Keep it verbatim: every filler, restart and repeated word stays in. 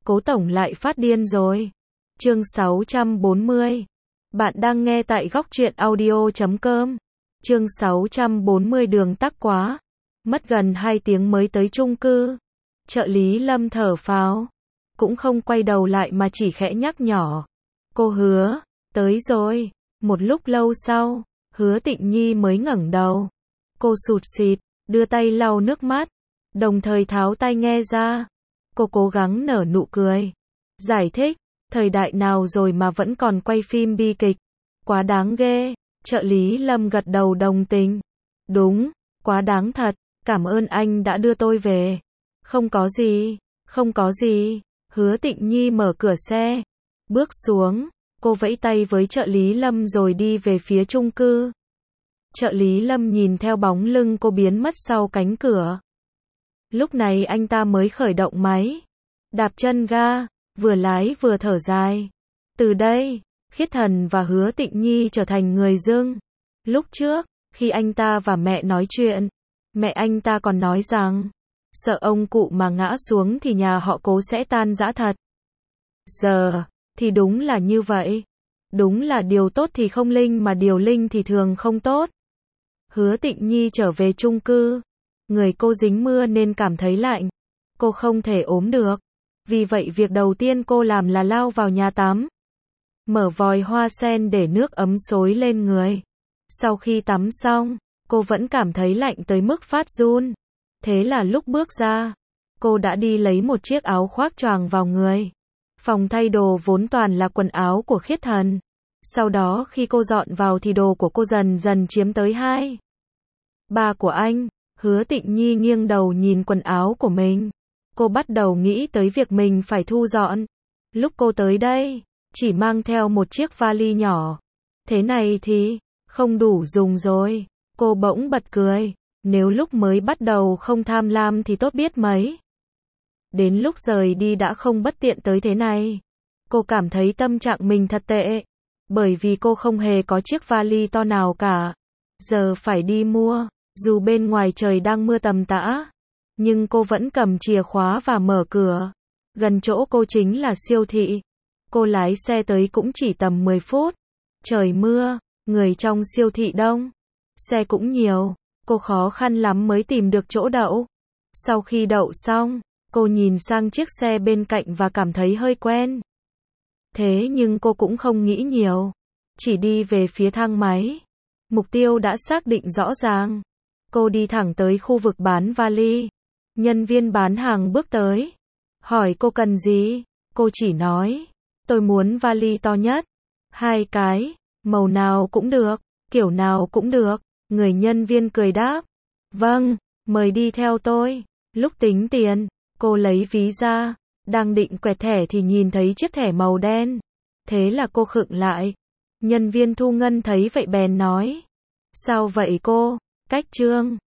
Cố tổng lại phát điên rồi. Chương sáu trăm bốn mươi. Bạn đang nghe tại góc truyện audio chấm com. Chương sáu trăm bốn mươi đường tắc quá. Mất gần hai tiếng mới tới chung cư. Trợ lý Lâm thở phào. Cũng không quay đầu lại mà chỉ khẽ nhắc nhỏ. Cô Hứa, tới rồi. Một lúc lâu sau, Hứa Tịnh Nhi mới ngẩng đầu. Cô sụt sịt, đưa tay lau nước mắt, đồng thời tháo tai nghe ra. Cô cố gắng nở nụ cười. Giải thích, thời đại nào rồi mà vẫn còn quay phim bi kịch. Quá đáng ghê. Trợ lý Lâm gật đầu đồng tình. Đúng, quá đáng thật, cảm ơn anh đã đưa tôi về. Không có gì, không có gì. Hứa Tịnh Nhi mở cửa xe, bước xuống, cô vẫy tay với trợ lý Lâm rồi đi về phía chung cư. Trợ lý Lâm nhìn theo bóng lưng cô biến mất sau cánh cửa. Lúc này anh ta mới khởi động máy, đạp chân ga, vừa lái vừa thở dài. Từ đây, Khiết Thần và Hứa Tịnh Nhi trở thành người dưng. Lúc trước, khi anh ta và mẹ nói chuyện, mẹ anh ta còn nói rằng, sợ ông cụ mà ngã xuống thì nhà họ Cố sẽ tan rã thật. Giờ, thì đúng là như vậy. Đúng là điều tốt thì không linh mà điều linh thì thường không tốt. Hứa Tịnh Nhi trở về chung cư. Người cô dính mưa nên cảm thấy lạnh. Cô không thể ốm được. Vì vậy việc đầu tiên cô làm là lao vào nhà tắm. Mở vòi hoa sen để nước ấm xối lên người. Sau khi tắm xong, cô vẫn cảm thấy lạnh tới mức phát run. Thế là lúc bước ra, cô đã đi lấy một chiếc áo khoác choàng vào người. Phòng thay đồ vốn toàn là quần áo của Khiết Thần. Sau đó khi cô dọn vào thì đồ của cô dần dần chiếm tới hai. Ba của anh. Hứa Tịnh Nhi nghiêng đầu nhìn quần áo của mình. Cô bắt đầu nghĩ tới việc mình phải thu dọn. Lúc cô tới đây, chỉ mang theo một chiếc vali nhỏ. Thế này thì, không đủ dùng rồi. Cô bỗng bật cười. Nếu lúc mới bắt đầu không tham lam thì tốt biết mấy. Đến lúc rời đi đã không bất tiện tới thế này. Cô cảm thấy tâm trạng mình thật tệ. Bởi vì cô không hề có chiếc vali to nào cả. Giờ phải đi mua. Dù bên ngoài trời đang mưa tầm tã, nhưng cô vẫn cầm chìa khóa và mở cửa. Gần chỗ cô chính là siêu thị. Cô lái xe tới cũng chỉ tầm mười phút. Trời mưa, người trong siêu thị đông. Xe cũng nhiều, cô khó khăn lắm mới tìm được chỗ đậu. Sau khi đậu xong, cô nhìn sang chiếc xe bên cạnh và cảm thấy hơi quen. Thế nhưng cô cũng không nghĩ nhiều. Chỉ đi về phía thang máy. Mục tiêu đã xác định rõ ràng. Cô đi thẳng tới khu vực bán vali. Nhân viên bán hàng bước tới. Hỏi cô cần gì? Cô chỉ nói. Tôi muốn vali to nhất. Hai cái. Màu nào cũng được. Kiểu nào cũng được. Người nhân viên cười đáp. Vâng, mời đi theo tôi. Lúc tính tiền, cô lấy ví ra. Đang định quẹt thẻ thì nhìn thấy chiếc thẻ màu đen. Thế là cô khựng lại. Nhân viên thu ngân thấy vậy bèn nói. Sao vậy cô? Cách trương.